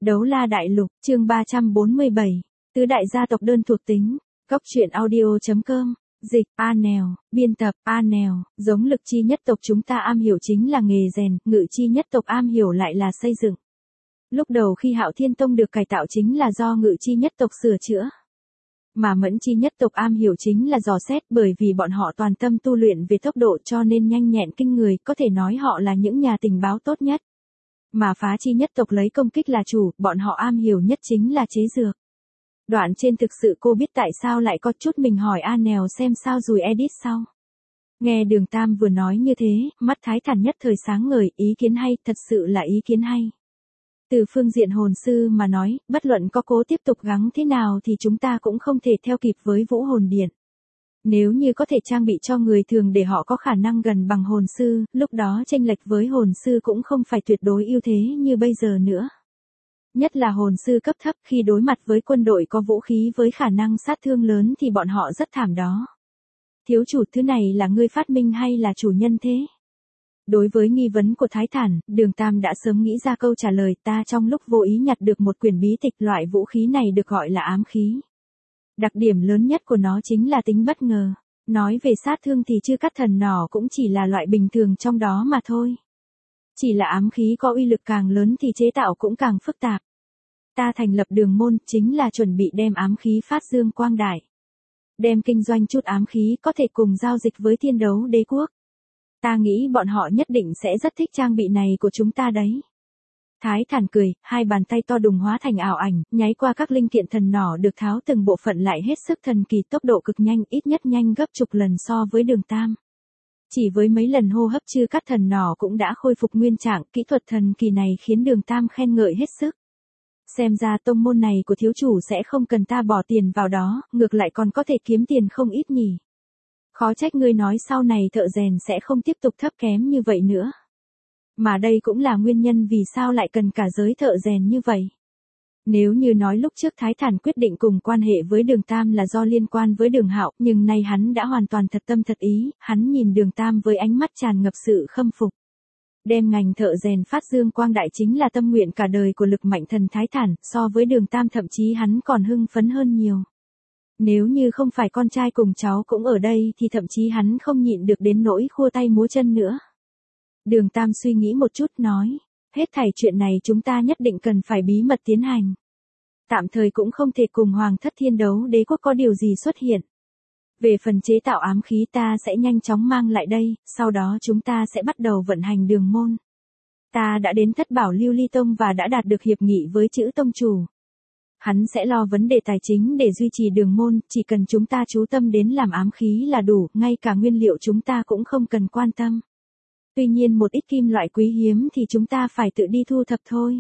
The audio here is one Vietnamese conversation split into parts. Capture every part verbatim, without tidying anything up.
Đấu la đại lục, chương ba trăm bốn mươi bảy, tứ đại gia tộc đơn thuộc tính, Cốc truyện audio.com, dịch, A Nèo, biên tập, A Nèo, giống lực chi nhất tộc chúng ta am hiểu chính là nghề rèn, ngự chi nhất tộc am hiểu lại là xây dựng. Lúc đầu khi Hạo Thiên Tông được cải tạo chính là do ngự chi nhất tộc sửa chữa. Mà mẫn chi nhất tộc am hiểu chính là dò xét, bởi vì bọn họ toàn tâm tu luyện về tốc độ cho nên nhanh nhẹn kinh người, có thể nói họ là những nhà tình báo tốt nhất. Mà phá chi nhất tộc lấy công kích là chủ, bọn họ am hiểu nhất chính là chế dược. Đoạn trên thực sự cô biết tại sao lại có chút mình hỏi A Nèo xem sao rồi edit sau. Nghe Đường Tam vừa nói như thế, mắt Thái Thản nhất thời sáng ngời, ý kiến hay, thật sự là ý kiến hay. Từ phương diện hồn sư mà nói, bất luận có cố tiếp tục gắng thế nào thì chúng ta cũng không thể theo kịp với vũ hồn điện. Nếu như có thể trang bị cho người thường để họ có khả năng gần bằng hồn sư, lúc đó chênh lệch với hồn sư cũng không phải tuyệt đối ưu thế như bây giờ nữa. Nhất là hồn sư cấp thấp khi đối mặt với quân đội có vũ khí với khả năng sát thương lớn thì bọn họ rất thảm đó. Thiếu chủ, thứ này là ngươi phát minh hay là chủ nhân thế? Đối với nghi vấn của Thái Thản, Đường Tam đã sớm nghĩ ra câu trả lời, ta trong lúc vô ý nhặt được một quyển bí tịch, loại vũ khí này được gọi là ám khí. Đặc điểm lớn nhất của nó chính là tính bất ngờ. Nói về sát thương thì chư cắt thần nỏ cũng chỉ là loại bình thường trong đó mà thôi. Chỉ là ám khí có uy lực càng lớn thì chế tạo cũng càng phức tạp. Ta thành lập Đường môn chính là chuẩn bị đem ám khí phát dương quang đại. Đem kinh doanh chút ám khí có thể cùng giao dịch với Thiên Đấu Đế quốc. Ta nghĩ bọn họ nhất định sẽ rất thích trang bị này của chúng ta đấy. Thái Thản cười, hai bàn tay to đùng hóa thành ảo ảnh, nháy qua các linh kiện thần nỏ được tháo từng bộ phận lại hết sức thần kỳ, tốc độ cực nhanh, ít nhất nhanh gấp chục lần so với Đường Tam. Chỉ với mấy lần hô hấp chư cắt thần nỏ cũng đã khôi phục nguyên trạng, kỹ thuật thần kỳ này khiến Đường Tam khen ngợi hết sức. Xem ra tông môn này của thiếu chủ sẽ không cần ta bỏ tiền vào đó, ngược lại còn có thể kiếm tiền không ít nhỉ. Khó trách ngươi nói sau này thợ rèn sẽ không tiếp tục thấp kém như vậy nữa. Mà đây cũng là nguyên nhân vì sao lại cần cả giới thợ rèn như vậy. Nếu như nói lúc trước Thái Thản quyết định cùng quan hệ với Đường Tam là do liên quan với Đường Hạo, nhưng nay hắn đã hoàn toàn thật tâm thật ý, hắn nhìn Đường Tam với ánh mắt tràn ngập sự khâm phục. Đem ngành thợ rèn phát dương quang đại chính là tâm nguyện cả đời của lực mạnh thần Thái Thản, so với Đường Tam thậm chí hắn còn hưng phấn hơn nhiều. Nếu như không phải con trai cùng cháu cũng ở đây thì thậm chí hắn không nhịn được đến nỗi khua tay múa chân nữa. Đường Tam suy nghĩ một chút nói, hết thảy chuyện này chúng ta nhất định cần phải bí mật tiến hành. Tạm thời cũng không thể cùng Hoàng thất Thiên Đấu Đế quốc có điều gì xuất hiện. Về phần chế tạo ám khí ta sẽ nhanh chóng mang lại đây, sau đó chúng ta sẽ bắt đầu vận hành Đường môn. Ta đã đến Thất Bảo Lưu Ly Tông và đã đạt được hiệp nghị với chữ tông chủ. Hắn sẽ lo vấn đề tài chính để duy trì Đường môn, chỉ cần chúng ta chú tâm đến làm ám khí là đủ, ngay cả nguyên liệu chúng ta cũng không cần quan tâm. Tuy nhiên một ít kim loại quý hiếm thì chúng ta phải tự đi thu thập thôi.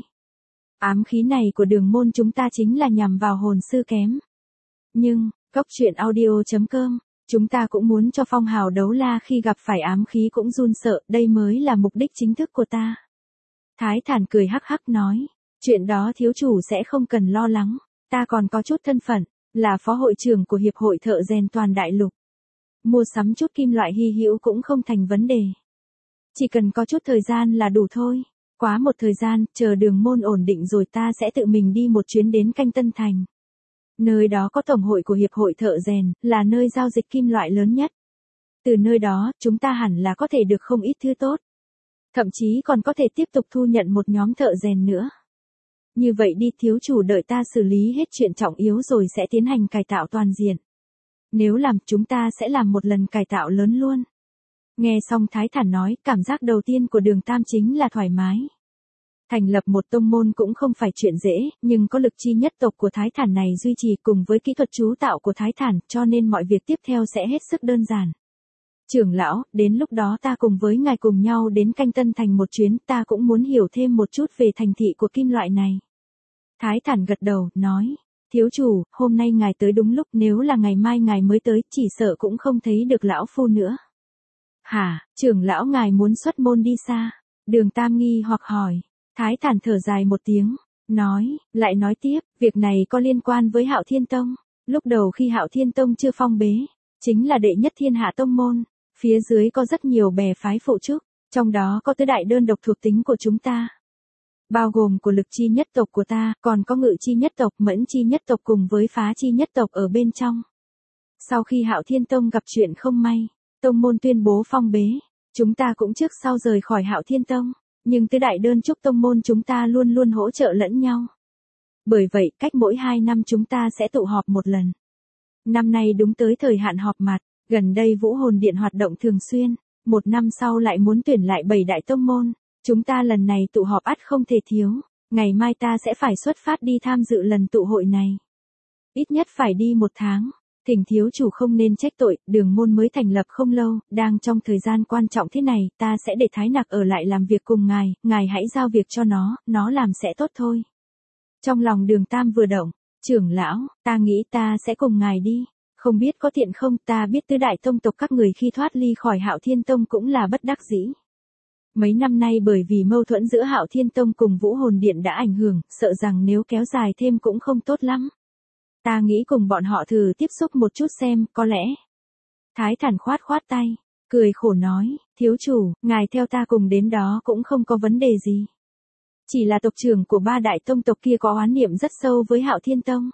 Ám khí này của Đường môn chúng ta chính là nhằm vào hồn sư kém. Nhưng, Cốc truyện audio.com, chúng ta cũng muốn cho phong hào đấu la khi gặp phải ám khí cũng run sợ, đây mới là mục đích chính thức của ta. Thái Thản cười hắc hắc nói, chuyện đó thiếu chủ sẽ không cần lo lắng, ta còn có chút thân phận, là phó hội trưởng của Hiệp hội Thợ Rèn toàn đại lục. Mua sắm chút kim loại hy hữu cũng không thành vấn đề. Chỉ cần có chút thời gian là đủ thôi. Quá một thời gian, chờ Đường môn ổn định rồi ta sẽ tự mình đi một chuyến đến Canh Tân Thành. Nơi đó có tổng hội của Hiệp hội Thợ Rèn, là nơi giao dịch kim loại lớn nhất. Từ nơi đó, chúng ta hẳn là có thể được không ít thứ tốt. Thậm chí còn có thể tiếp tục thu nhận một nhóm thợ rèn nữa. Như vậy đi, thiếu chủ, đợi ta xử lý hết chuyện trọng yếu rồi sẽ tiến hành cải tạo toàn diện. Nếu làm, chúng ta sẽ làm một lần cải tạo lớn luôn. Nghe xong Thái Thản nói, cảm giác đầu tiên của Đường Tam chính là thoải mái. Thành lập một tông môn cũng không phải chuyện dễ, nhưng có lực chi nhất tộc của Thái Thản này duy trì cùng với kỹ thuật chú tạo của Thái Thản, cho nên mọi việc tiếp theo sẽ hết sức đơn giản. Trưởng lão, đến lúc đó ta cùng với ngài cùng nhau đến Canh Tân Thành một chuyến, ta cũng muốn hiểu thêm một chút về thành thị của kim loại này. Thái Thản gật đầu, nói, thiếu chủ, hôm nay ngài tới đúng lúc, nếu là ngày mai ngài mới tới, chỉ sợ cũng không thấy được lão phu nữa. Hả, trưởng lão ngài muốn xuất môn đi xa? Đường Tam nghi hoặc hỏi. Thái Thản thở dài một tiếng, nói, lại nói tiếp, việc này có liên quan với Hạo Thiên Tông. Lúc đầu khi Hạo Thiên Tông chưa phong bế, chính là đệ nhất thiên hạ tông môn, phía dưới có rất nhiều bè phái phụ trúc, trong đó có tứ đại đơn độc thuộc tính của chúng ta. bao gồm của lực chi nhất tộc của ta, còn có ngự chi nhất tộc, mẫn chi nhất tộc cùng với phá chi nhất tộc ở bên trong. Sau khi Hạo Thiên Tông gặp chuyện không may, tông môn tuyên bố phong bế, chúng ta cũng trước sau rời khỏi Hạo Thiên Tông, nhưng tứ đại đơn trúc tông môn chúng ta luôn luôn hỗ trợ lẫn nhau. Bởi vậy, cách mỗi hai năm chúng ta sẽ tụ họp một lần. Năm nay đúng tới thời hạn họp mặt, gần đây Vũ Hồn Điện hoạt động thường xuyên, một năm sau lại muốn tuyển lại bảy đại tông môn, chúng ta lần này tụ họp ắt không thể thiếu, ngày mai ta sẽ phải xuất phát đi tham dự lần tụ hội này. Ít nhất phải đi một tháng. Thỉnh thiếu chủ không nên trách tội, đường môn mới thành lập không lâu, đang trong thời gian quan trọng thế này, ta sẽ để Thái Nặc ở lại làm việc cùng ngài, ngài hãy giao việc cho nó, nó làm sẽ tốt thôi. Trong lòng Đường Tam vừa động, trưởng lão, ta nghĩ ta sẽ cùng ngài đi, không biết có tiện không, ta biết tứ đại tông tộc các người khi thoát ly khỏi Hạo Thiên Tông cũng là bất đắc dĩ. Mấy năm nay bởi vì mâu thuẫn giữa Hạo Thiên Tông cùng Vũ Hồn Điện đã ảnh hưởng, sợ rằng nếu kéo dài thêm cũng không tốt lắm. Ta nghĩ cùng bọn họ thử tiếp xúc một chút xem, có lẽ. Thái Thản khoát khoát tay, cười khổ nói, thiếu chủ, ngài theo ta cùng đến đó cũng không có vấn đề gì. Chỉ là tộc trưởng của ba đại tông tộc kia có oán niệm rất sâu với Hạo Thiên Tông.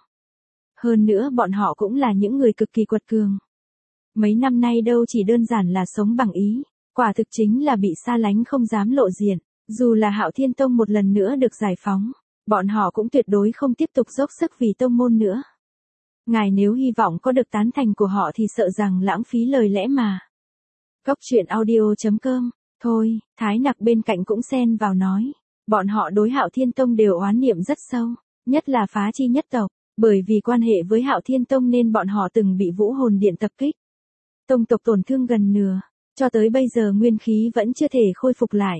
Hơn nữa bọn họ cũng là những người cực kỳ quật cường. Mấy năm nay đâu chỉ đơn giản là sống bằng ý, quả thực chính là bị xa lánh không dám lộ diện. Dù là Hạo Thiên Tông một lần nữa được giải phóng, bọn họ cũng tuyệt đối không tiếp tục dốc sức vì tông môn nữa. Ngài nếu hy vọng có được tán thành của họ thì sợ rằng lãng phí lời lẽ mà. Cốc truyện audio chấm com, thôi, Thái Nặc bên cạnh cũng xen vào nói. Bọn họ đối Hạo Thiên Tông đều oán niệm rất sâu, nhất là phá chi nhất tộc, bởi vì quan hệ với Hạo Thiên Tông nên bọn họ từng bị Vũ Hồn Điện tập kích. Tông tộc tổn thương gần nửa, cho tới bây giờ nguyên khí vẫn chưa thể khôi phục lại.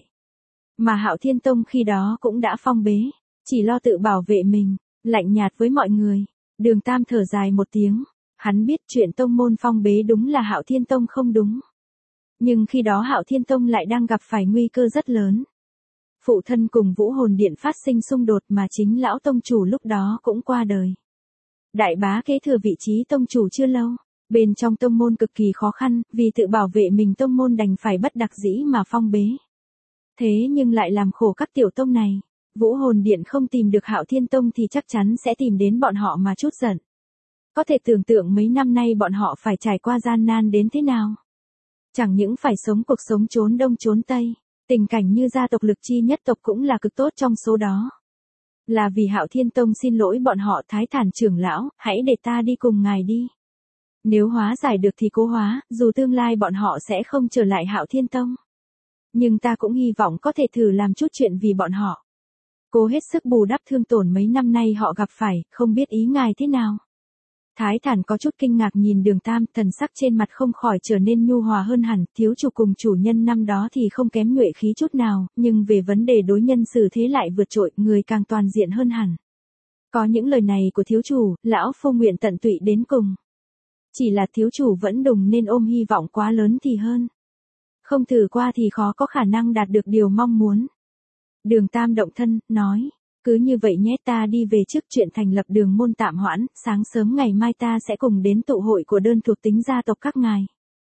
Mà Hạo Thiên Tông khi đó cũng đã phong bế, chỉ lo tự bảo vệ mình, lạnh nhạt với mọi người. Đường Tam thở dài một tiếng, hắn biết chuyện tông môn phong bế đúng là Hạo Thiên Tông không đúng. Nhưng khi đó Hạo Thiên Tông lại đang gặp phải nguy cơ rất lớn. Phụ thân cùng Vũ Hồn Điện phát sinh xung đột mà chính lão tông chủ lúc đó cũng qua đời. Đại bá kế thừa vị trí tông chủ chưa lâu, bên trong tông môn cực kỳ khó khăn, vì tự bảo vệ mình tông môn đành phải bất đắc dĩ mà phong bế. Thế nhưng lại làm khổ các tiểu tông này. Vũ Hồn Điện không tìm được Hạo Thiên Tông thì chắc chắn sẽ tìm đến bọn họ mà chút giận. Có thể tưởng tượng mấy năm nay bọn họ phải trải qua gian nan đến thế nào. Chẳng những phải sống cuộc sống trốn đông trốn tây, tình cảnh như gia tộc lực chi nhất tộc cũng là cực tốt trong số đó. Là vì Hạo Thiên Tông xin lỗi bọn họ. Thái Thản trưởng lão, hãy để ta đi cùng ngài đi. Nếu hóa giải được thì cố hóa, dù tương lai bọn họ sẽ không trở lại Hạo Thiên Tông. Nhưng ta cũng hy vọng có thể thử làm chút chuyện vì bọn họ. Cố hết sức bù đắp thương tổn mấy năm nay họ gặp phải, không biết ý ngài thế nào. Thái Thản có chút kinh ngạc nhìn Đường Tam, thần sắc trên mặt không khỏi trở nên nhu hòa hơn hẳn, thiếu chủ cùng chủ nhân năm đó thì không kém nhuệ khí chút nào, nhưng về vấn đề đối nhân xử thế lại vượt trội, người càng toàn diện hơn hẳn. Có những lời này của thiếu chủ, lão phu nguyện tận tụy đến cùng. Chỉ là thiếu chủ vẫn đùng nên ôm hy vọng quá lớn thì hơn. Không thử qua thì khó có khả năng đạt được điều mong muốn. Đường Tam động thân, nói, cứ như vậy nhé, ta đi về trước, chuyện thành lập đường môn tạm hoãn, sáng sớm ngày mai ta sẽ cùng đến tụ hội của đơn thuộc tính gia tộc các ngài.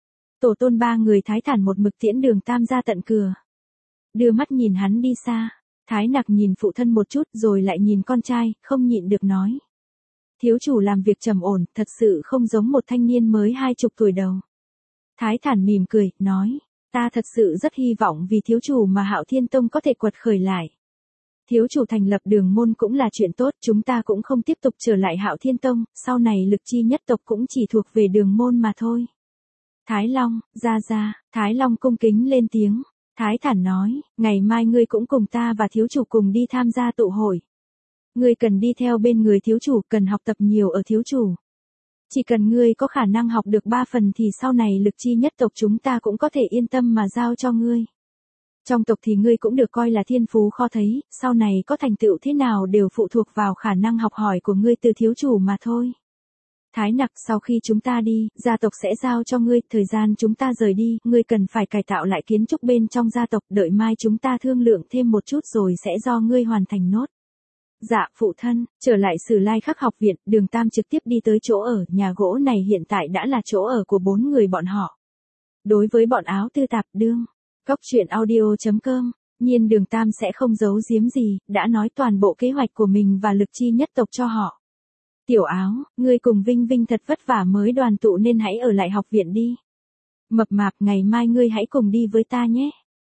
Tổ tôn ba người Thái Thản một mực tiễn Đường Tam ra tận cửa. Đưa mắt nhìn hắn đi xa, Thái Nặc nhìn phụ thân một chút rồi lại nhìn con trai, không nhịn được nói. Thiếu chủ làm việc trầm ổn, thật sự không giống một thanh niên mới hai chục tuổi đầu. Thái Thản mỉm cười, nói. Ta thật sự rất hy vọng vì thiếu chủ mà Hạo Thiên Tông có thể quật khởi lại. Thiếu chủ thành lập đường môn cũng là chuyện tốt, chúng ta cũng không tiếp tục trở lại Hạo Thiên Tông, sau này lực chi nhất tộc cũng chỉ thuộc về đường môn mà thôi. Thái Long, ra ra, Thái Long cung kính lên tiếng. Thái Thản nói, ngày mai ngươi cũng cùng ta và thiếu chủ cùng đi tham gia tụ hội. Ngươi cần đi theo bên người thiếu chủ, cần học tập nhiều ở thiếu chủ. Chỉ cần ngươi có khả năng học được ba phần thì sau này lực chi nhất tộc chúng ta cũng có thể yên tâm mà giao cho ngươi. Trong tộc thì ngươi cũng được coi là thiên phú khó thấy, sau này có thành tựu thế nào đều phụ thuộc vào khả năng học hỏi của ngươi từ thiếu chủ mà thôi. Thái Nặc, sau khi chúng ta đi, gia tộc sẽ giao cho ngươi, thời gian chúng ta rời đi, ngươi cần phải cải tạo lại kiến trúc bên trong gia tộc, đợi mai chúng ta thương lượng thêm một chút rồi sẽ do ngươi hoàn thành nốt. Dạ, phụ thân. Trở lại Sử Lai Khắc học viện, Đường Tam trực tiếp đi tới chỗ ở, nhà gỗ này hiện tại đã là chỗ ở của bốn người bọn họ. Đối với bọn áo tư tạp đương, cốc truyện audio chấm com Nhiên Đường Tam sẽ không giấu giếm gì, đã nói toàn bộ kế hoạch của mình và lực chi nhất tộc cho họ. Tiểu Áo, ngươi cùng Vinh Vinh thật vất vả mới đoàn tụ nên hãy ở lại học viện đi. Mập Mạp, ngày mai ngươi hãy cùng đi với ta nhé.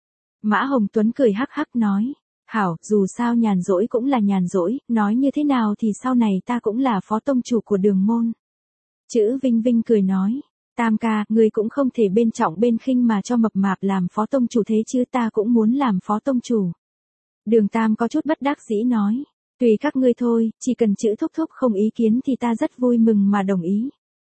Mã Hồng Tuấn cười hắc hắc nói. Hảo, dù sao nhàn rỗi cũng là nhàn rỗi, nói như thế nào thì sau này ta cũng là phó tông chủ của Đường môn. Chữ Vinh Vinh cười nói. Tam ca, ngươi cũng không thể bên trọng bên khinh mà cho Mập Mạp làm phó tông chủ thế chứ, ta cũng muốn làm phó tông chủ. Đường Tam có chút bất đắc dĩ nói. Tùy các ngươi thôi, chỉ cần chữ thúc thúc không ý kiến thì ta rất vui mừng mà đồng ý.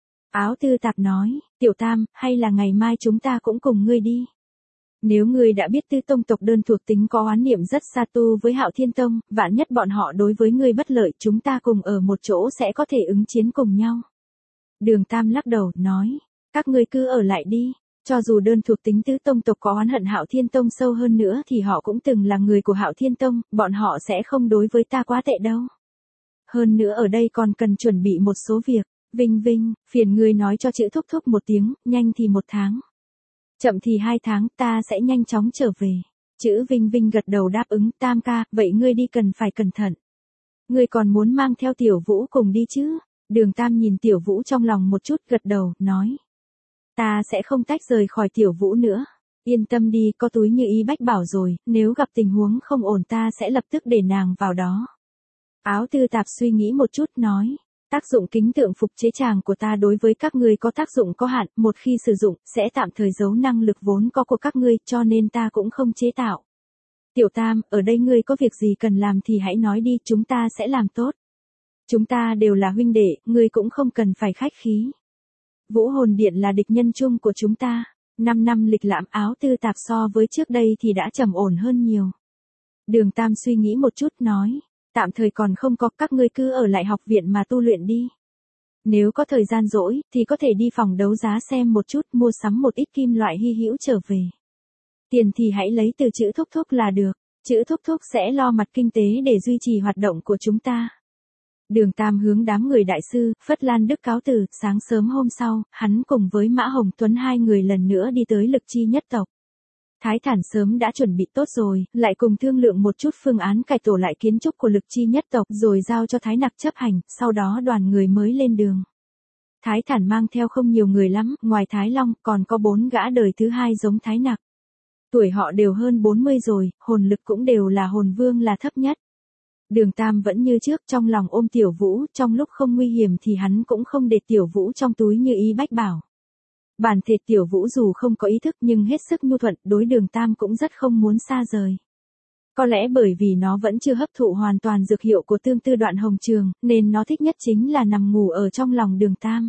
Áo Tư Tạp nói. Tiểu Tam, hay là ngày mai chúng ta cũng cùng ngươi đi. Nếu ngươi đã biết Tứ tông tộc đơn thuộc tính có oán niệm rất xa tu với Hạo Thiên tông, vạn nhất bọn họ đối với ngươi bất lợi, chúng ta cùng ở một chỗ sẽ có thể ứng chiến cùng nhau. Đường Tam lắc đầu, nói, các ngươi cứ ở lại đi, cho dù đơn thuộc tính Tứ tông tộc có oán hận Hạo Thiên tông sâu hơn nữa thì họ cũng từng là người của Hạo Thiên tông, bọn họ sẽ không đối với ta quá tệ đâu. Hơn nữa ở đây còn cần chuẩn bị một số việc. Vinh Vinh, phiền ngươi nói cho chữ thúc thúc một tiếng, nhanh thì một tháng. Chậm thì hai tháng, ta sẽ nhanh chóng trở về. Chữ Vinh Vinh gật đầu đáp ứng. Tam ca, vậy ngươi đi cần phải cẩn thận. Ngươi còn muốn mang theo Tiểu Vũ cùng đi chứ? Đường Tam nhìn Tiểu Vũ trong lòng một chút, gật đầu, nói. Ta sẽ không tách rời khỏi Tiểu Vũ nữa. Yên tâm đi, có túi như ý bách bảo rồi, nếu gặp tình huống không ổn ta sẽ lập tức để nàng vào đó. Áo Tư Tạp suy nghĩ một chút, nói. Tác dụng kính tượng phục chế tràng của ta đối với các ngươi có tác dụng có hạn, một khi sử dụng, sẽ tạm thời giấu năng lực vốn có của các ngươi, cho nên ta cũng không chế tạo. Tiểu Tam, ở đây ngươi có việc gì cần làm thì hãy nói đi, chúng ta sẽ làm tốt. Chúng ta đều là huynh đệ, ngươi cũng không cần phải khách khí. Vũ Hồn Điện là địch nhân chung của chúng ta. Năm năm lịch lãm. Áo Tư Tạp so với trước đây thì đã trầm ổn hơn nhiều. Đường Tam suy nghĩ một chút, nói. Tạm thời còn không có, các ngươi cứ ở lại học viện mà tu luyện đi. Nếu có thời gian rỗi, thì có thể đi phòng đấu giá xem một chút, mua sắm một ít kim loại hy hữu trở về. Tiền thì hãy lấy từ chữ thúc thúc là được. Chữ thúc thúc sẽ lo mặt kinh tế để duy trì hoạt động của chúng ta. Đường Tam hướng đám người đại sư, Phất Lan Đức cáo từ. Sáng sớm hôm sau, hắn cùng với Mã Hồng Tuấn hai người lần nữa đi tới lực chi nhất tộc. Thái Thản sớm đã chuẩn bị tốt rồi, lại cùng thương lượng một chút phương án cải tổ lại kiến trúc của lực chi nhất tộc rồi giao cho Thái Nặc chấp hành, sau đó đoàn người mới lên đường. Thái Thản mang theo không nhiều người lắm, ngoài Thái Long còn có bốn gã đời thứ hai giống Thái Nặc. Tuổi họ đều hơn bốn mươi rồi, hồn lực cũng đều là hồn vương là thấp nhất. Đường Tam vẫn như trước trong lòng ôm Tiểu Vũ, trong lúc không nguy hiểm thì hắn cũng không để Tiểu Vũ trong túi như ý bách bảo. Bản thể Tiểu Vũ dù không có ý thức nhưng hết sức nhu thuận, đối Đường Tam cũng rất không muốn xa rời. Có lẽ bởi vì nó vẫn chưa hấp thụ hoàn toàn dược hiệu của tương tư đoạn hồng trường, nên nó thích nhất chính là nằm ngủ ở trong lòng Đường Tam.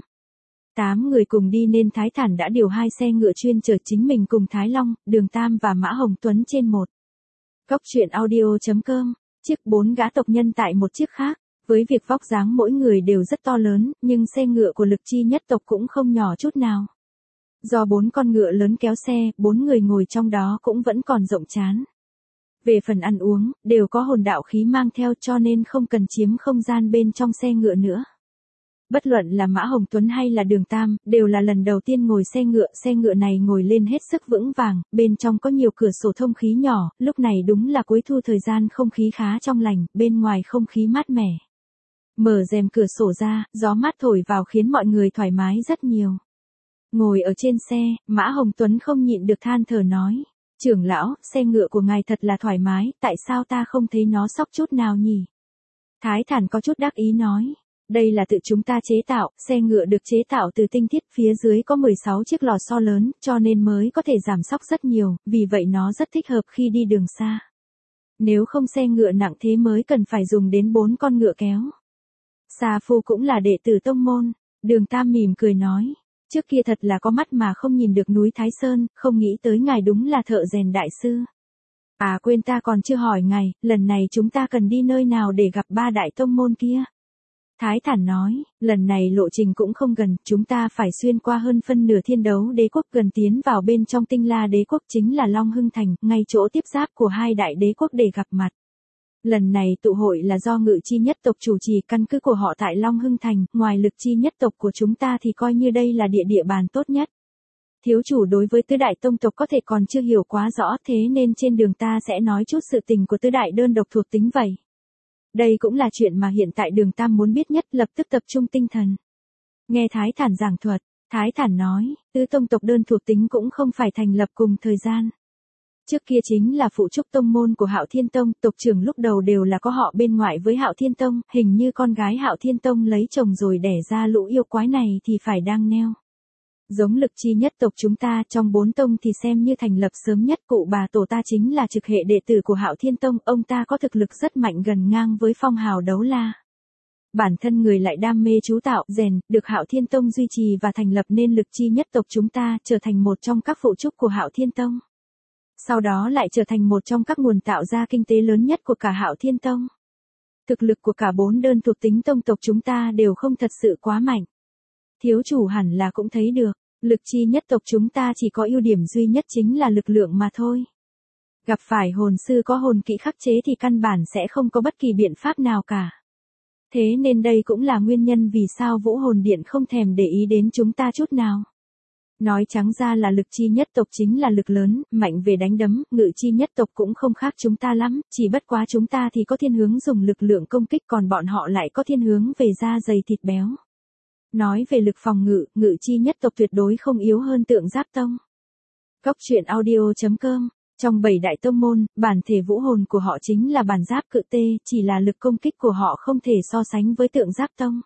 Tám người cùng đi nên Thái Thản đã điều hai xe ngựa chuyên chở chính mình cùng Thái Long, Đường Tam và Mã Hồng Tuấn trên một. Góc truyện audio chấm com, chiếc bốn gã tộc nhân tại một chiếc khác. Với việc vóc dáng mỗi người đều rất to lớn, nhưng xe ngựa của lực chi nhất tộc cũng không nhỏ chút nào. Do bốn con ngựa lớn kéo xe, bốn người ngồi trong đó cũng vẫn còn rộng chán. Về phần ăn uống, đều có hồn đạo khí mang theo cho nên không cần chiếm không gian bên trong xe ngựa nữa. Bất luận là Mã Hồng Tuấn hay là Đường Tam, đều là lần đầu tiên ngồi xe ngựa, xe ngựa này ngồi lên hết sức vững vàng, bên trong có nhiều cửa sổ thông khí nhỏ, lúc này đúng là cuối thu thời gian không khí khá trong lành, bên ngoài không khí mát mẻ. Mở rèm cửa sổ ra, gió mát thổi vào khiến mọi người thoải mái rất nhiều. Ngồi ở trên xe, Mã Hồng Tuấn không nhịn được than thở nói. Trưởng lão, xe ngựa của ngài thật là thoải mái, tại sao ta không thấy nó xóc chút nào nhỉ? Thái Thản có chút đắc ý nói. Đây là tự chúng ta chế tạo, xe ngựa được chế tạo từ tinh thiết, phía dưới có mười sáu chiếc lò xo lớn, cho nên mới có thể giảm xóc rất nhiều, vì vậy nó rất thích hợp khi đi đường xa. Nếu không xe ngựa nặng thế mới cần phải dùng đến bốn con ngựa kéo. Sa Phu cũng là đệ tử tông môn, Đường Tam mỉm cười nói. Trước kia thật là có mắt mà không nhìn được núi Thái Sơn, không nghĩ tới ngài đúng là thợ rèn đại sư. À quên, ta còn chưa hỏi ngài, lần này chúng ta cần đi nơi nào để gặp ba đại tông môn kia? Thái Thản nói, lần này lộ trình cũng không gần, chúng ta phải xuyên qua hơn phân nửa thiên đấu đế quốc gần tiến vào bên trong tinh la đế quốc chính là Long Hưng Thành, ngay chỗ tiếp giáp của hai đại đế quốc để gặp mặt. Lần này tụ hội là do Ngự Chi nhất tộc chủ trì, căn cứ của họ tại Long Hưng Thành, ngoài Lực Chi nhất tộc của chúng ta thì coi như đây là địa địa bàn tốt nhất. Thiếu chủ đối với tứ đại tông tộc có thể còn chưa hiểu quá rõ, thế nên trên đường ta sẽ nói chút sự tình của tứ đại đơn độc thuộc tính vậy. Đây cũng là chuyện mà hiện tại Đường Tam muốn biết nhất, lập tức tập trung tinh thần. Nghe Thái Thản giảng thuật, Thái Thản nói, tứ tông tộc đơn thuộc tính cũng không phải thành lập cùng thời gian. Trước kia chính là phụ trúc tông môn của Hạo Thiên Tông, tộc trưởng lúc đầu đều là có họ bên ngoại với Hạo Thiên Tông, hình như con gái Hạo Thiên Tông lấy chồng rồi đẻ ra lũ yêu quái này thì phải đang neo. Giống lực chi nhất tộc chúng ta trong bốn tông thì xem như thành lập sớm nhất, cụ bà tổ ta chính là trực hệ đệ tử của Hạo Thiên Tông, ông ta có thực lực rất mạnh gần ngang với phong hào đấu la. Bản thân người lại đam mê chú tạo, rèn, được Hạo Thiên Tông duy trì và thành lập nên lực chi nhất tộc chúng ta trở thành một trong các phụ trúc của Hạo Thiên Tông. Sau đó lại trở thành một trong các nguồn tạo ra kinh tế lớn nhất của cả Hạo Thiên Tông. Thực lực của cả bốn đơn thuộc tính tông tộc chúng ta đều không thật sự quá mạnh. Thiếu chủ hẳn là cũng thấy được, lực chi nhất tộc chúng ta chỉ có ưu điểm duy nhất chính là lực lượng mà thôi. Gặp phải hồn sư có hồn kỹ khắc chế thì căn bản sẽ không có bất kỳ biện pháp nào cả. Thế nên đây cũng là nguyên nhân vì sao Vũ Hồn Điện không thèm để ý đến chúng ta chút nào. Nói trắng ra là lực chi nhất tộc chính là lực lớn, mạnh về đánh đấm, ngự chi nhất tộc cũng không khác chúng ta lắm, chỉ bất quá chúng ta thì có thiên hướng dùng lực lượng công kích, còn bọn họ lại có thiên hướng về da dày thịt béo. Nói về lực phòng ngự, ngự chi nhất tộc tuyệt đối không yếu hơn Tượng Giáp Tông. Góc truyện audio chấm com. Trong bảy đại tông môn, bản thể vũ hồn của họ chính là bản giáp cự tê, chỉ là lực công kích của họ không thể so sánh với Tượng Giáp Tông.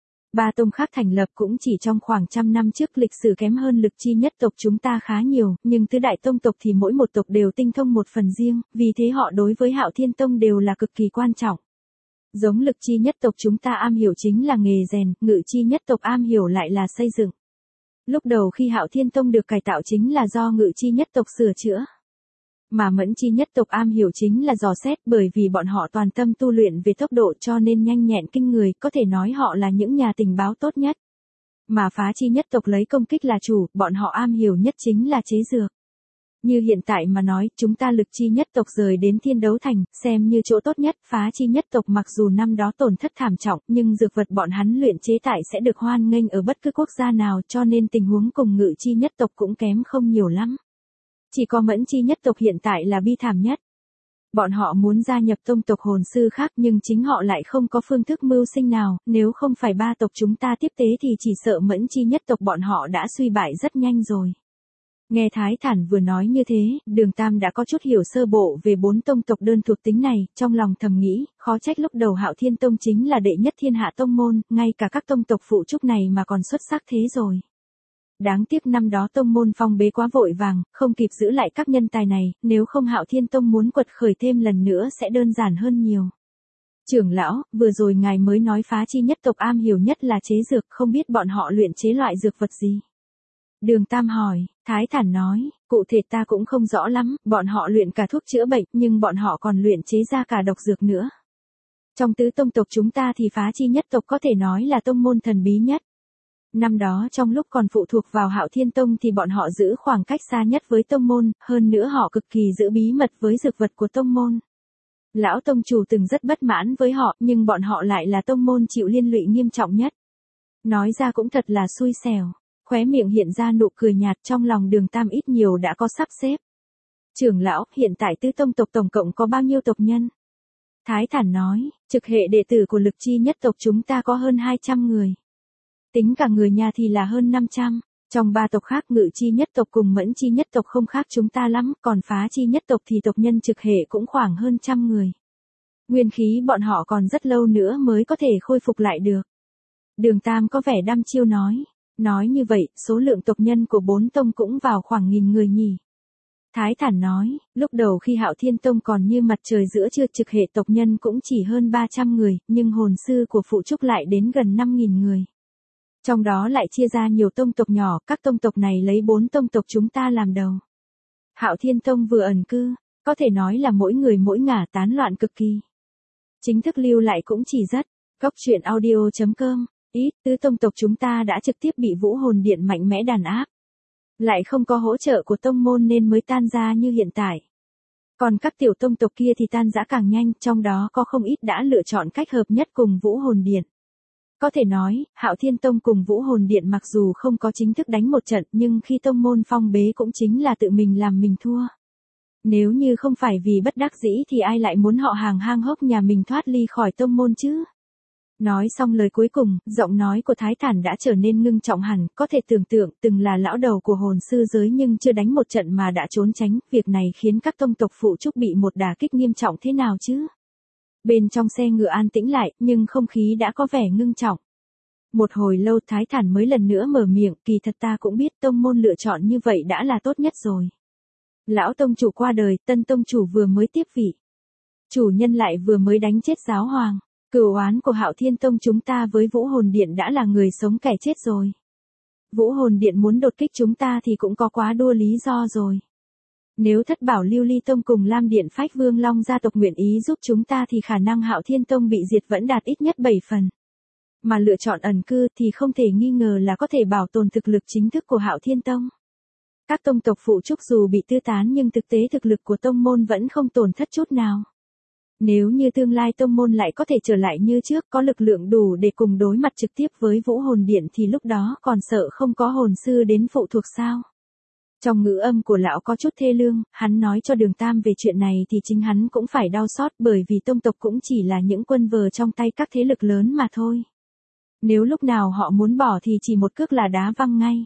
Ba tông khác thành lập cũng chỉ trong khoảng trăm năm trước, lịch sử kém hơn lực chi nhất tộc chúng ta khá nhiều, nhưng tứ đại tông tộc thì mỗi một tộc đều tinh thông một phần riêng, vì thế họ đối với Hạo Thiên Tông đều là cực kỳ quan trọng. Giống lực chi nhất tộc chúng ta am hiểu chính là nghề rèn, ngự chi nhất tộc am hiểu lại là xây dựng. Lúc đầu khi Hạo Thiên Tông được cải tạo chính là do ngự chi nhất tộc sửa chữa. Mà mẫn chi nhất tộc am hiểu chính là dò xét, bởi vì bọn họ toàn tâm tu luyện về tốc độ cho nên nhanh nhẹn kinh người, có thể nói họ là những nhà tình báo tốt nhất. Mà phá chi nhất tộc lấy công kích là chủ, bọn họ am hiểu nhất chính là chế dược. Như hiện tại mà nói, chúng ta lực chi nhất tộc rời đến Thiên Đấu Thành, xem như chỗ tốt nhất, phá chi nhất tộc mặc dù năm đó tổn thất thảm trọng, nhưng dược vật bọn hắn luyện chế tại sẽ được hoan nghênh ở bất cứ quốc gia nào, cho nên tình huống cùng ngự chi nhất tộc cũng kém không nhiều lắm. Chỉ có mẫn chi nhất tộc hiện tại là bi thảm nhất. Bọn họ muốn gia nhập tông tộc hồn sư khác nhưng chính họ lại không có phương thức mưu sinh nào, nếu không phải ba tộc chúng ta tiếp tế thì chỉ sợ mẫn chi nhất tộc bọn họ đã suy bại rất nhanh rồi. Nghe Thái Thản vừa nói như thế, Đường Tam đã có chút hiểu sơ bộ về bốn tông tộc đơn thuộc tính này, trong lòng thầm nghĩ, khó trách lúc đầu Hạo Thiên Tông chính là đệ nhất thiên hạ tông môn, ngay cả các tông tộc phụ trúc này mà còn xuất sắc thế rồi. Đáng tiếc năm đó tông môn phong bế quá vội vàng, không kịp giữ lại các nhân tài này, nếu không Hạo Thiên Tông muốn quật khởi thêm lần nữa sẽ đơn giản hơn nhiều. Trưởng lão, vừa rồi ngài mới nói phá chi nhất tộc am hiểu nhất là chế dược, không biết bọn họ luyện chế loại dược vật gì? Đường Tam hỏi, Thái Thản nói, cụ thể ta cũng không rõ lắm, bọn họ luyện cả thuốc chữa bệnh, nhưng bọn họ còn luyện chế ra cả độc dược nữa. Trong tứ tông tộc chúng ta thì phá chi nhất tộc có thể nói là tông môn thần bí nhất. Năm đó trong lúc còn phụ thuộc vào Hạo Thiên Tông thì bọn họ giữ khoảng cách xa nhất với tông môn, hơn nữa họ cực kỳ giữ bí mật với dược vật của tông môn. Lão tông chủ từng rất bất mãn với họ, nhưng bọn họ lại là tông môn chịu liên lụy nghiêm trọng nhất. Nói ra cũng thật là xui xẻo. Khóe miệng hiện ra nụ cười nhạt, trong lòng Đường Tam ít nhiều đã có sắp xếp. Trưởng lão, hiện tại tứ tông tộc tổng cộng có bao nhiêu tộc nhân? Thái Thản nói, trực hệ đệ tử của lực chi nhất tộc chúng ta có hơn hai trăm người. Tính cả người nhà thì là hơn năm trăm. Trong ba tộc khác ngự chi nhất tộc cùng mẫn chi nhất tộc không khác chúng ta lắm, còn phá chi nhất tộc thì tộc nhân trực hệ cũng khoảng hơn trăm người. Nguyên khí bọn họ còn rất lâu nữa mới có thể khôi phục lại được. Đường Tam có vẻ đăm chiêu nói. Nói như vậy, số lượng tộc nhân của bốn tông cũng vào khoảng nghìn người nhỉ. Thái Thản nói, lúc đầu khi Hạo Thiên Tông còn như mặt trời giữa trưa, trực hệ tộc nhân cũng chỉ hơn ba trăm người, nhưng hồn sư của phụ trúc lại đến gần năm nghìn người. Trong đó lại chia ra nhiều tông tộc nhỏ, các tông tộc này lấy bốn tông tộc chúng ta làm đầu. Hạo Thiên Tông vừa ẩn cư, có thể nói là mỗi người mỗi ngả tán loạn cực kỳ. Chính thức lưu lại cũng chỉ rất. Góc truyện audio chấm com. Ít, tứ tông tộc chúng ta đã trực tiếp bị Vũ Hồn Điện mạnh mẽ đàn áp. Lại không có hỗ trợ của tông môn nên mới tan ra như hiện tại. Còn các tiểu tông tộc kia thì tan rã càng nhanh, trong đó có không ít đã lựa chọn cách hợp nhất cùng Vũ Hồn Điện. Có thể nói, Hạo Thiên Tông cùng Vũ Hồn Điện mặc dù không có chính thức đánh một trận nhưng khi tông môn phong bế cũng chính là tự mình làm mình thua. Nếu như không phải vì bất đắc dĩ thì ai lại muốn họ hàng hang hốc nhà mình thoát ly khỏi tông môn chứ? Nói xong lời cuối cùng, giọng nói của Thái Thản đã trở nên ngưng trọng hẳn, có thể tưởng tượng từng là lão đầu của hồn sư giới nhưng chưa đánh một trận mà đã trốn tránh, việc này khiến các tông tộc phụ trúc bị một đả kích nghiêm trọng thế nào chứ? Bên trong xe ngựa an tĩnh lại, nhưng không khí đã có vẻ ngưng trọng. Một hồi lâu Thái Thản mới lần nữa mở miệng, kỳ thật ta cũng biết tông môn lựa chọn như vậy đã là tốt nhất rồi. Lão tông chủ qua đời, tân tông chủ vừa mới tiếp vị. Chủ nhân lại vừa mới đánh chết giáo hoàng. Cửu oán của Hạo Thiên Tông chúng ta với Vũ Hồn Điện đã là người sống kẻ chết rồi. Vũ Hồn Điện muốn đột kích chúng ta thì cũng có quá đua lý do rồi. Nếu Thất Bảo Lưu Ly Tông cùng Lam Điện Phách Vương Long gia tộc nguyện ý giúp chúng ta thì khả năng Hạo Thiên Tông bị diệt vẫn đạt ít nhất bảy phần. Mà lựa chọn ẩn cư thì không thể nghi ngờ là có thể bảo tồn thực lực chính thức của Hạo Thiên Tông. Các tông tộc phụ trúc dù bị tư tán nhưng thực tế thực lực của tông môn vẫn không tổn thất chút nào. Nếu như tương lai tông môn lại có thể trở lại như trước, có lực lượng đủ để cùng đối mặt trực tiếp với Vũ Hồn Điện thì lúc đó còn sợ không có hồn sư đến phụ thuộc sao? Trong ngữ âm của lão có chút thê lương, hắn nói cho Đường Tam về chuyện này thì chính hắn cũng phải đau xót bởi vì tông tộc cũng chỉ là những quân vờ trong tay các thế lực lớn mà thôi. Nếu lúc nào họ muốn bỏ thì chỉ một cước là đá văng ngay.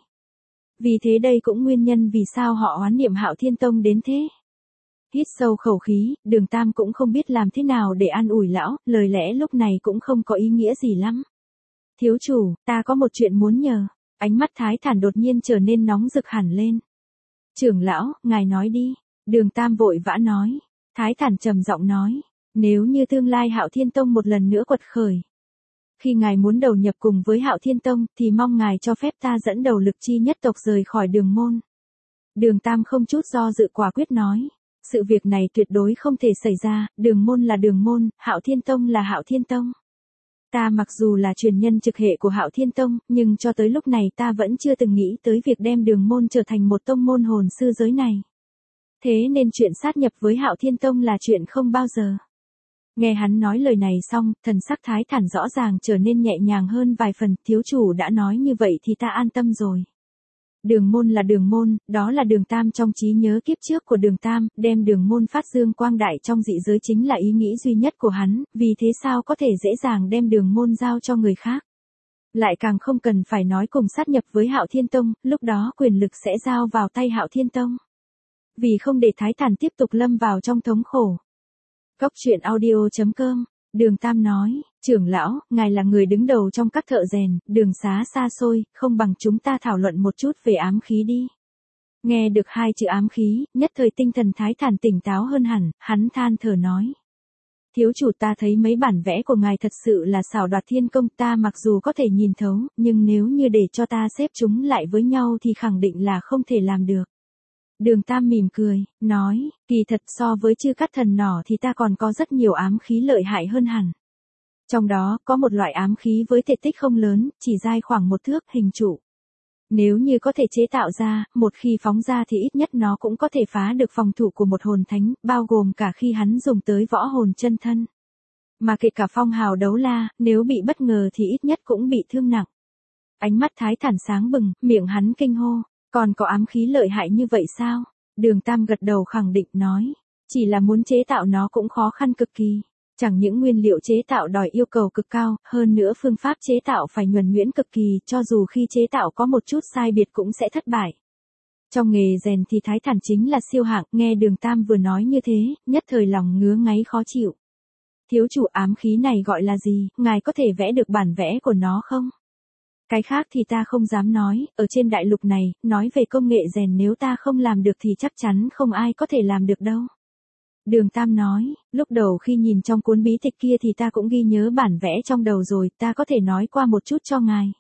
Vì thế đây cũng nguyên nhân vì sao họ oán niệm Hạo Thiên Tông đến thế. Hít sâu khẩu khí, Đường Tam cũng không biết làm thế nào để an ủi lão, lời lẽ lúc này cũng không có ý nghĩa gì lắm. Thiếu chủ, ta có một chuyện muốn nhờ. Ánh mắt Thái Thản đột nhiên trở nên nóng rực hẳn lên. Trưởng lão, ngài nói đi. Đường Tam vội vã nói. Thái Thản trầm giọng nói. Nếu như tương lai Hạo Thiên Tông một lần nữa quật khởi. Khi ngài muốn đầu nhập cùng với Hạo Thiên Tông thì mong ngài cho phép ta dẫn đầu lực chi nhất tộc rời khỏi đường môn. Đường Tam không chút do dự quả quyết nói. Sự việc này tuyệt đối không thể xảy ra, đường môn là đường môn, Hạo Thiên Tông là Hạo Thiên Tông. Ta mặc dù là truyền nhân trực hệ của Hạo Thiên Tông, nhưng cho tới lúc này ta vẫn chưa từng nghĩ tới việc đem đường môn trở thành một tông môn hồn sư giới này. Thế nên chuyện sát nhập với Hạo Thiên Tông là chuyện không bao giờ. Nghe hắn nói lời này xong, thần sắc Thái Thản rõ ràng trở nên nhẹ nhàng hơn vài phần, thiếu chủ đã nói như vậy thì ta an tâm rồi. Đường môn là đường môn, đó là Đường Tam trong trí nhớ kiếp trước của Đường Tam, đem đường môn phát dương quang đại trong dị giới chính là ý nghĩ duy nhất của hắn, vì thế sao có thể dễ dàng đem đường môn giao cho người khác. Lại càng không cần phải nói cùng sát nhập với Hạo Thiên Tông, lúc đó quyền lực sẽ giao vào tay Hạo Thiên Tông. Vì không để Thái Thản tiếp tục lâm vào trong thống khổ. Cốc truyện audio chấm com Đường Tam nói, trưởng lão, ngài là người đứng đầu trong các thợ rèn, đường xá xa xôi, không bằng chúng ta thảo luận một chút về ám khí đi. Nghe được hai chữ ám khí, nhất thời tinh thần Thái Thản tỉnh táo hơn hẳn, hắn than thở nói. Thiếu chủ ta thấy mấy bản vẽ của ngài thật sự là xảo đoạt thiên công, ta mặc dù có thể nhìn thấu, nhưng nếu như để cho ta xếp chúng lại với nhau thì khẳng định là không thể làm được. Đường Tam mỉm cười, nói, kỳ thật so với chư cát thần nỏ thì ta còn có rất nhiều ám khí lợi hại hơn hẳn. Trong đó, có một loại ám khí với thể tích không lớn, chỉ dài khoảng một thước, hình trụ. Nếu như có thể chế tạo ra, một khi phóng ra thì ít nhất nó cũng có thể phá được phòng thủ của một hồn thánh, bao gồm cả khi hắn dùng tới võ hồn chân thân. Mà kể cả phong hào đấu la, nếu bị bất ngờ thì ít nhất cũng bị thương nặng. Ánh mắt Thái Thản sáng bừng, miệng hắn kinh hô. Còn có ám khí lợi hại như vậy sao? Đường Tam gật đầu khẳng định nói. Chỉ là muốn chế tạo nó cũng khó khăn cực kỳ. Chẳng những nguyên liệu chế tạo đòi yêu cầu cực cao, hơn nữa phương pháp chế tạo phải nhuần nhuyễn cực kỳ, cho dù khi chế tạo có một chút sai biệt cũng sẽ thất bại. Trong nghề rèn thì Thái Thản chính là siêu hạng, nghe Đường Tam vừa nói như thế, nhất thời lòng ngứa ngáy khó chịu. Thiếu chủ ám khí này gọi là gì, ngài có thể vẽ được bản vẽ của nó không? Cái khác thì ta không dám nói, ở trên đại lục này, nói về công nghệ rèn nếu ta không làm được thì chắc chắn không ai có thể làm được đâu. Đường Tam nói, lúc đầu khi nhìn trong cuốn bí tịch kia thì ta cũng ghi nhớ bản vẽ trong đầu rồi, ta có thể nói qua một chút cho ngài.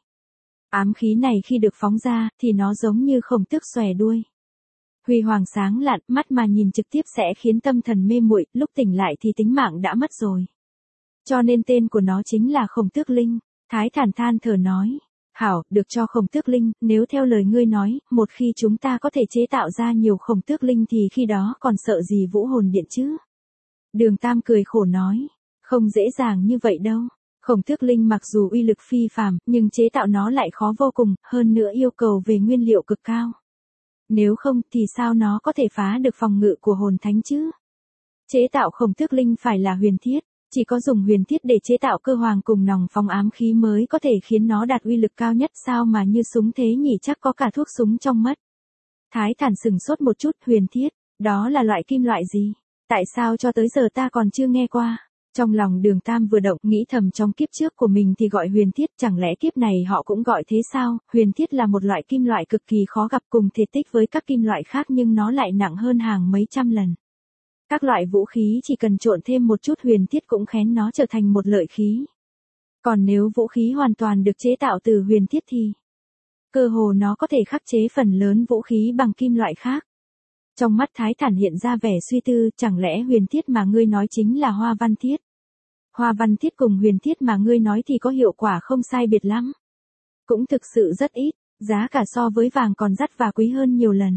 Ám khí này khi được phóng ra, thì nó giống như khổng tước xòe đuôi. Huy hoàng sáng lạn, mắt mà nhìn trực tiếp sẽ khiến tâm thần mê muội, lúc tỉnh lại thì tính mạng đã mất rồi. Cho nên tên của nó chính là Khổng Tước Linh. Thái Thản than thở nói. Hảo, được cho Khổng Tước Linh, nếu theo lời ngươi nói, một khi chúng ta có thể chế tạo ra nhiều Khổng Tước Linh thì khi đó còn sợ gì Vũ Hồn Điện chứ? Đường Tam cười khổ nói, không dễ dàng như vậy đâu. Khổng tước linh mặc dù uy lực phi phàm, nhưng chế tạo nó lại khó vô cùng, hơn nữa yêu cầu về nguyên liệu cực cao. Nếu không thì sao nó có thể phá được phòng ngự của hồn thánh chứ? Chế tạo khổng tước linh phải là huyền thiết, chỉ có dùng huyền thiết để chế tạo cơ hoàng cùng nòng phóng ám khí mới có thể khiến nó đạt uy lực cao nhất, sao mà như súng thế nhỉ, chắc có cả thuốc súng trong mất. Thái Thản sừng sốt một chút, huyền thiết, đó là loại kim loại gì? Tại sao cho tới giờ ta còn chưa nghe qua? Trong lòng Đường Tam vừa động, nghĩ thầm trong kiếp trước của mình thì gọi huyền thiết, chẳng lẽ kiếp này họ cũng gọi thế sao? Huyền thiết là một loại kim loại cực kỳ khó gặp, cùng thể tích với các kim loại khác nhưng nó lại nặng hơn hàng mấy trăm lần. Các loại vũ khí chỉ cần trộn thêm một chút huyền thiết cũng khén nó trở thành một lợi khí. Còn nếu vũ khí hoàn toàn được chế tạo từ huyền thiết thì cơ hồ nó có thể khắc chế phần lớn vũ khí bằng kim loại khác. Trong mắt Thái Thản hiện ra vẻ suy tư, chẳng lẽ huyền thiết mà ngươi nói chính là hoa văn thiết? Hoa văn thiết cùng huyền thiết mà ngươi nói thì có hiệu quả không sai biệt lắm. Cũng thực sự rất ít, giá cả so với vàng còn đắt và quý hơn nhiều lần.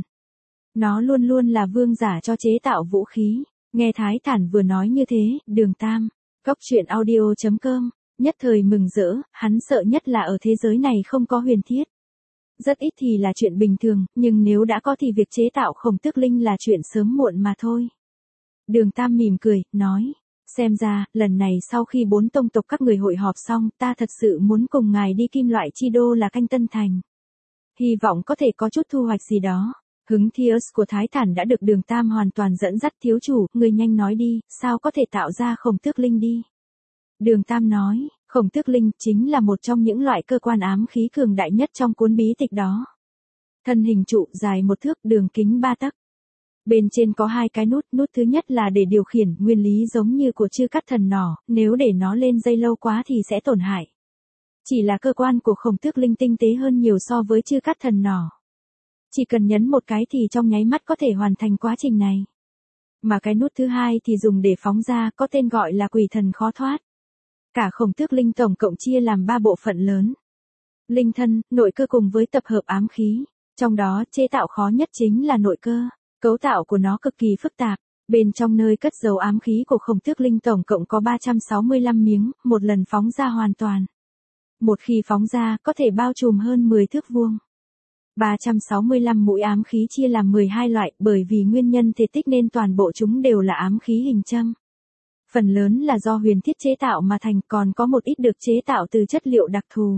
Nó luôn luôn là vương giả cho chế tạo vũ khí. Nghe Thái Thản vừa nói như thế, Đường Tam, cốc truyện audio chấm com, nhất thời mừng rỡ, hắn sợ nhất là ở thế giới này không có huyền thiết. Rất ít thì là chuyện bình thường, nhưng nếu đã có thì việc chế tạo khổng tước linh là chuyện sớm muộn mà thôi. Đường Tam mỉm cười, nói, xem ra, lần này sau khi bốn tông tộc các người hội họp xong, ta thật sự muốn cùng ngài đi Kim Loại Chi Đô là Canh Tân Thành. Hy vọng có thể có chút thu hoạch gì đó. Hứng Thiers của Thái Thản đã được Đường Tam hoàn toàn dẫn dắt, thiếu chủ, người nhanh nói đi, sao có thể tạo ra khổng tước linh đi. Đường Tam nói, khổng tước linh chính là một trong những loại cơ quan ám khí cường đại nhất trong cuốn bí tịch đó. Thân hình trụ dài một thước, đường kính ba tấc. Bên trên có hai cái nút, nút thứ nhất là để điều khiển, nguyên lý giống như của chư cắt thần nỏ, nếu để nó lên dây lâu quá thì sẽ tổn hại. Chỉ là cơ quan của khổng tước linh tinh tế hơn nhiều so với chư cắt thần nỏ. Chỉ cần nhấn một cái thì trong nháy mắt có thể hoàn thành quá trình này. Mà cái nút thứ hai thì dùng để phóng ra, có tên gọi là quỷ thần khó thoát. Cả khổng tước linh tổng cộng chia làm ba bộ phận lớn. Linh thân, nội cơ cùng với tập hợp ám khí. Trong đó chế tạo khó nhất chính là nội cơ. Cấu tạo của nó cực kỳ phức tạp. Bên trong nơi cất giấu ám khí của khổng tước linh tổng cộng có ba trăm sáu mươi lăm miếng, một lần phóng ra hoàn toàn. Một khi phóng ra, có thể bao trùm hơn mười thước vuông. ba trăm sáu mươi lăm mũi ám khí chia làm mười hai loại, bởi vì nguyên nhân thể tích nên toàn bộ chúng đều là ám khí hình châm. Phần lớn là do huyền thiết chế tạo mà thành, còn có một ít được chế tạo từ chất liệu đặc thù.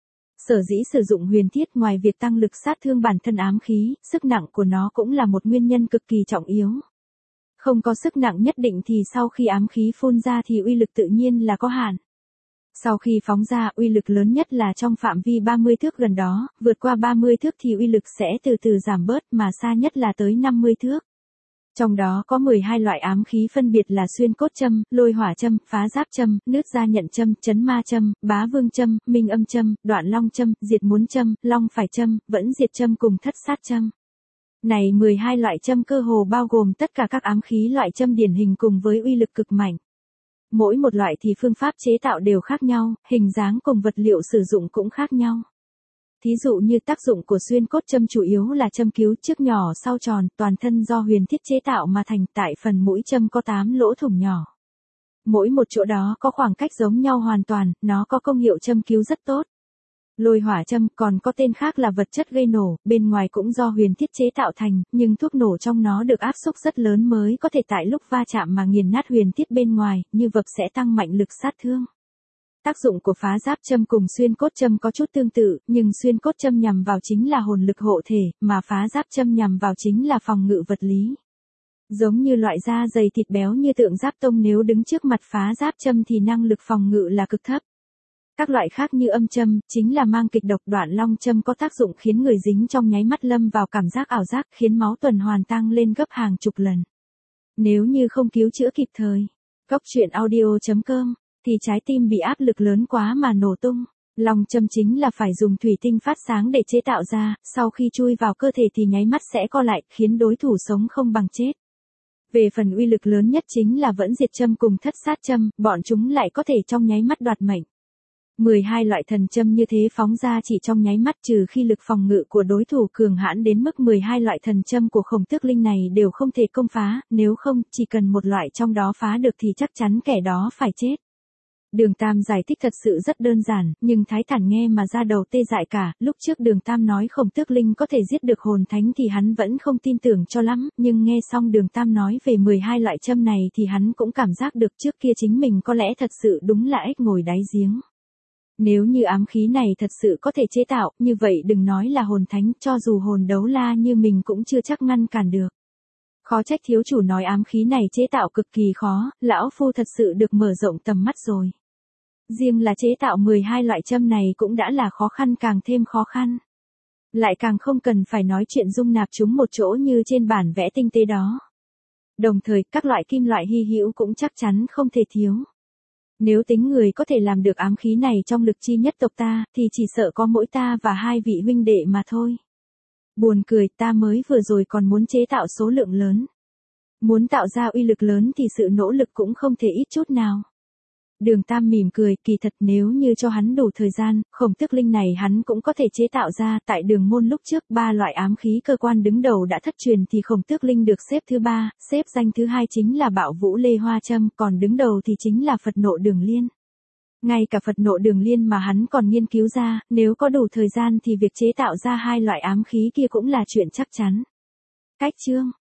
Sở dĩ sử dụng huyền thiết ngoài việc tăng lực sát thương bản thân ám khí, sức nặng của nó cũng là một nguyên nhân cực kỳ trọng yếu. Không có sức nặng nhất định thì sau khi ám khí phun ra thì uy lực tự nhiên là có hạn. Sau khi phóng ra, uy lực lớn nhất là trong phạm vi ba mươi thước gần đó, vượt qua ba mươi thước thì uy lực sẽ từ từ giảm bớt, mà xa nhất là tới năm mươi thước. Trong đó có mười hai loại ám khí phân biệt là xuyên cốt châm, lôi hỏa châm, phá giáp châm, nứt da nhận châm, chấn ma châm, bá vương châm, minh âm châm, đoạn long châm, diệt muốn châm, long phải châm, vẫn diệt châm cùng thất sát châm. Này mười hai loại châm cơ hồ bao gồm tất cả các ám khí loại châm điển hình cùng với uy lực cực mạnh. Mỗi một loại thì phương pháp chế tạo đều khác nhau, hình dáng cùng vật liệu sử dụng cũng khác nhau. Thí dụ như tác dụng của xuyên cốt châm chủ yếu là châm cứu, trước nhỏ sau tròn, toàn thân do huyền thiết chế tạo mà thành, tại phần mũi châm có tám lỗ thủng nhỏ. Mỗi một chỗ đó có khoảng cách giống nhau hoàn toàn, nó có công hiệu châm cứu rất tốt. Lôi hỏa châm còn có tên khác là vật chất gây nổ, bên ngoài cũng do huyền thiết chế tạo thành, nhưng thuốc nổ trong nó được áp suất rất lớn mới có thể tại lúc va chạm mà nghiền nát huyền thiết bên ngoài, như vật sẽ tăng mạnh lực sát thương. Tác dụng của phá giáp châm cùng xuyên cốt châm có chút tương tự, nhưng xuyên cốt châm nhằm vào chính là hồn lực hộ thể, mà phá giáp châm nhằm vào chính là phòng ngự vật lý. Giống như loại da dày thịt béo như tượng giáp tông, nếu đứng trước mặt phá giáp châm thì năng lực phòng ngự là cực thấp. Các loại khác như âm châm, chính là mang kịch độc, đoạn long châm có tác dụng khiến người dính trong nháy mắt lâm vào cảm giác ảo giác, khiến máu tuần hoàn tăng lên gấp hàng chục lần. Nếu như không cứu chữa kịp thời, cốc truyện audio chấm com, thì trái tim bị áp lực lớn quá mà nổ tung. Long châm chính là phải dùng thủy tinh phát sáng để chế tạo ra, sau khi chui vào cơ thể thì nháy mắt sẽ co lại, khiến đối thủ sống không bằng chết. Về phần uy lực lớn nhất chính là vẫn diệt châm cùng thất sát châm, bọn chúng lại có thể trong nháy mắt đoạt mệnh. mười hai loại thần châm như thế phóng ra chỉ trong nháy mắt, trừ khi lực phòng ngự của đối thủ cường hãn đến mức mười hai loại thần châm của khổng tước linh này đều không thể công phá, nếu không, chỉ cần một loại trong đó phá được thì chắc chắn kẻ đó phải chết. Đường Tam giải thích thật sự rất đơn giản, nhưng Thái Thản nghe mà ra đầu tê dại cả, lúc trước Đường Tam nói Khổng Tước Linh có thể giết được hồn thánh thì hắn vẫn không tin tưởng cho lắm, nhưng nghe xong Đường Tam nói về mười hai loại châm này thì hắn cũng cảm giác được trước kia chính mình có lẽ thật sự đúng là ếch ngồi đáy giếng. Nếu như ám khí này thật sự có thể chế tạo, như vậy đừng nói là hồn thánh, cho dù hồn đấu la như mình cũng chưa chắc ngăn cản được. Khó trách thiếu chủ nói ám khí này chế tạo cực kỳ khó, lão phu thật sự được mở rộng tầm mắt rồi. Riêng là chế tạo mười hai loại châm này cũng đã là khó khăn càng thêm khó khăn. Lại càng không cần phải nói chuyện dung nạp chúng một chỗ như trên bản vẽ tinh tế đó. Đồng thời, các loại kim loại hy hữu cũng chắc chắn không thể thiếu. Nếu tính người có thể làm được ám khí này trong lực chi nhất tộc ta, thì chỉ sợ có mỗi ta và hai vị huynh đệ mà thôi. Buồn cười, ta mới vừa rồi còn muốn chế tạo số lượng lớn. Muốn tạo ra uy lực lớn thì sự nỗ lực cũng không thể ít chút nào. Đường Tam mỉm cười, kỳ thật nếu như cho hắn đủ thời gian, Khổng Tước Linh này hắn cũng có thể chế tạo ra. Tại Đường Môn lúc trước ba loại ám khí cơ quan đứng đầu đã thất truyền thì Khổng Tước Linh được xếp thứ ba, xếp danh thứ hai chính là Bạo Vũ Lê Hoa Châm, còn đứng đầu thì chính là Phật Nộ Đường Liên. Ngay cả Phật Nộ Đường Liên mà hắn còn nghiên cứu ra, nếu có đủ thời gian thì việc chế tạo ra hai loại ám khí kia cũng là chuyện chắc chắn. Cách chương